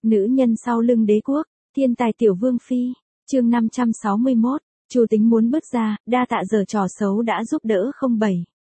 Nữ nhân sau lưng đế quốc, thiên tài tiểu vương phi, chương 561, Chu Tính muốn bước ra, đa tạ giờ trò xấu đã giúp đỡ 07.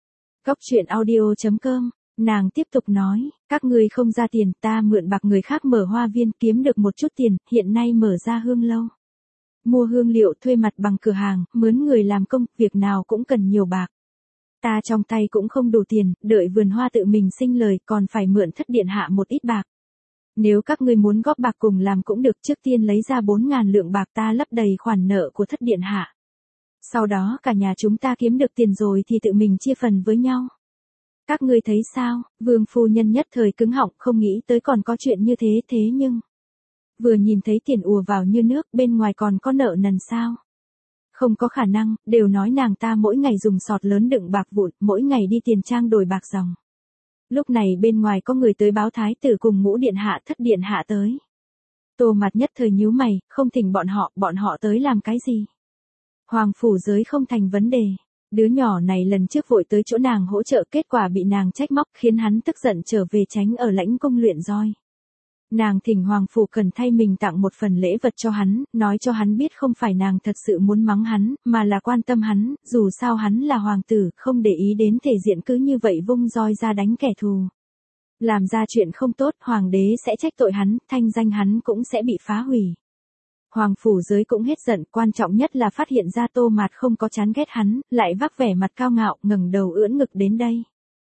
Góc truyện audio.com, nàng tiếp tục nói, các người không ra tiền, ta mượn bạc người khác mở hoa viên kiếm được một chút tiền, hiện nay mở ra hương lâu. Mua hương liệu, thuê mặt bằng cửa hàng, mướn người làm công, việc nào cũng cần nhiều bạc. Ta trong tay cũng không đủ tiền, đợi vườn hoa tự mình sinh lời còn phải mượn Thất điện hạ một ít bạc. Nếu các ngươi muốn góp bạc cùng làm cũng được, trước tiên lấy ra 4.000 lượng bạc ta lấp đầy khoản nợ của Thất điện hạ. Sau đó cả nhà chúng ta kiếm được tiền rồi thì tự mình chia phần với nhau. Các ngươi thấy sao? Vương phu nhân nhất thời cứng họng, không nghĩ tới còn có chuyện như thế nhưng vừa nhìn thấy tiền ùa vào như nước, bên ngoài còn có nợ nần sao? Không có khả năng, đều nói nàng ta mỗi ngày dùng sọt lớn đựng bạc vụn, mỗi ngày đi tiền trang đổi bạc dòng. Lúc này bên ngoài có người tới báo thái tử cùng ngũ điện hạ Thất điện hạ tới. Tô Mặt nhất thời nhíu mày, không thỉnh bọn họ tới làm cái gì? Hoàng phủ giới không thành vấn đề. Đứa nhỏ này lần trước vội tới chỗ nàng hỗ trợ, kết quả bị nàng trách móc khiến hắn tức giận trở về tránh ở lãnh cung luyện roi. Nàng thỉnh Hoàng phủ cần thay mình tặng một phần lễ vật cho hắn, nói cho hắn biết không phải nàng thật sự muốn mắng hắn, mà là quan tâm hắn, dù sao hắn là hoàng tử, không để ý đến thể diện cứ như vậy vung roi ra đánh kẻ thù. Làm ra chuyện không tốt, hoàng đế sẽ trách tội hắn, thanh danh hắn cũng sẽ bị phá hủy. Hoàng phủ giới cũng hết giận, quan trọng nhất là phát hiện ra Tô Mạt không có chán ghét hắn, lại vác vẻ mặt cao ngạo, ngẩng đầu ưỡn ngực đến đây.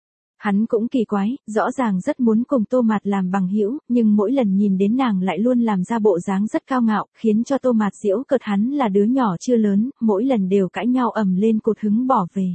Hắn cũng kỳ quái, rõ ràng rất muốn cùng Tô Mạt làm bằng hữu, nhưng mỗi lần nhìn đến nàng lại luôn làm ra bộ dáng rất cao ngạo, khiến cho Tô Mạt giễu cợt hắn là đứa nhỏ chưa lớn, mỗi lần đều cãi nhau ầm lên cụt hứng bỏ về.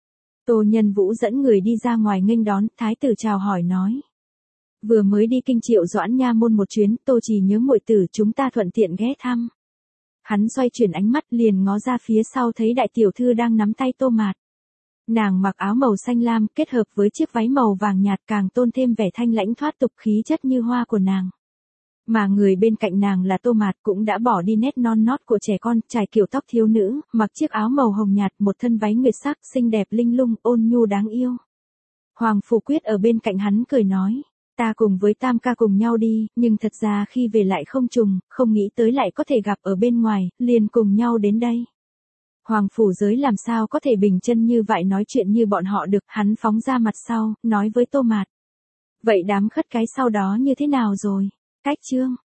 Tô Nhân Vũ dẫn người đi ra ngoài nghênh đón, thái tử chào hỏi nói. Vừa mới đi kinh Triệu Doãn nha môn một chuyến, Tô Trì nhớ muội tử, chúng ta thuận tiện ghé thăm. Hắn xoay chuyển ánh mắt liền ngó ra phía sau thấy đại tiểu thư đang nắm tay Tô Mạt. Nàng mặc áo màu xanh lam kết hợp với chiếc váy màu vàng nhạt càng tôn thêm vẻ thanh lãnh thoát tục khí chất như hoa của nàng. Mà người bên cạnh nàng là Tô Mạt cũng đã bỏ đi nét non nót của trẻ con, trải kiểu tóc thiếu nữ, mặc chiếc áo màu hồng nhạt, một thân váy nguyệt sắc, xinh đẹp linh lung, ôn nhu đáng yêu. Hoàng Phủ Quyết ở bên cạnh hắn cười nói. Ta cùng với Tam ca cùng nhau đi, nhưng thật ra khi về lại không trùng, không nghĩ tới lại có thể gặp ở bên ngoài, liền cùng nhau đến đây. Hoàng phủ giới làm sao có thể bình chân như vậy nói chuyện như bọn họ được, hắn phóng ra mặt sau, nói với Tô Mạt. Vậy đám khất cái sau đó như thế nào rồi? Cách chương.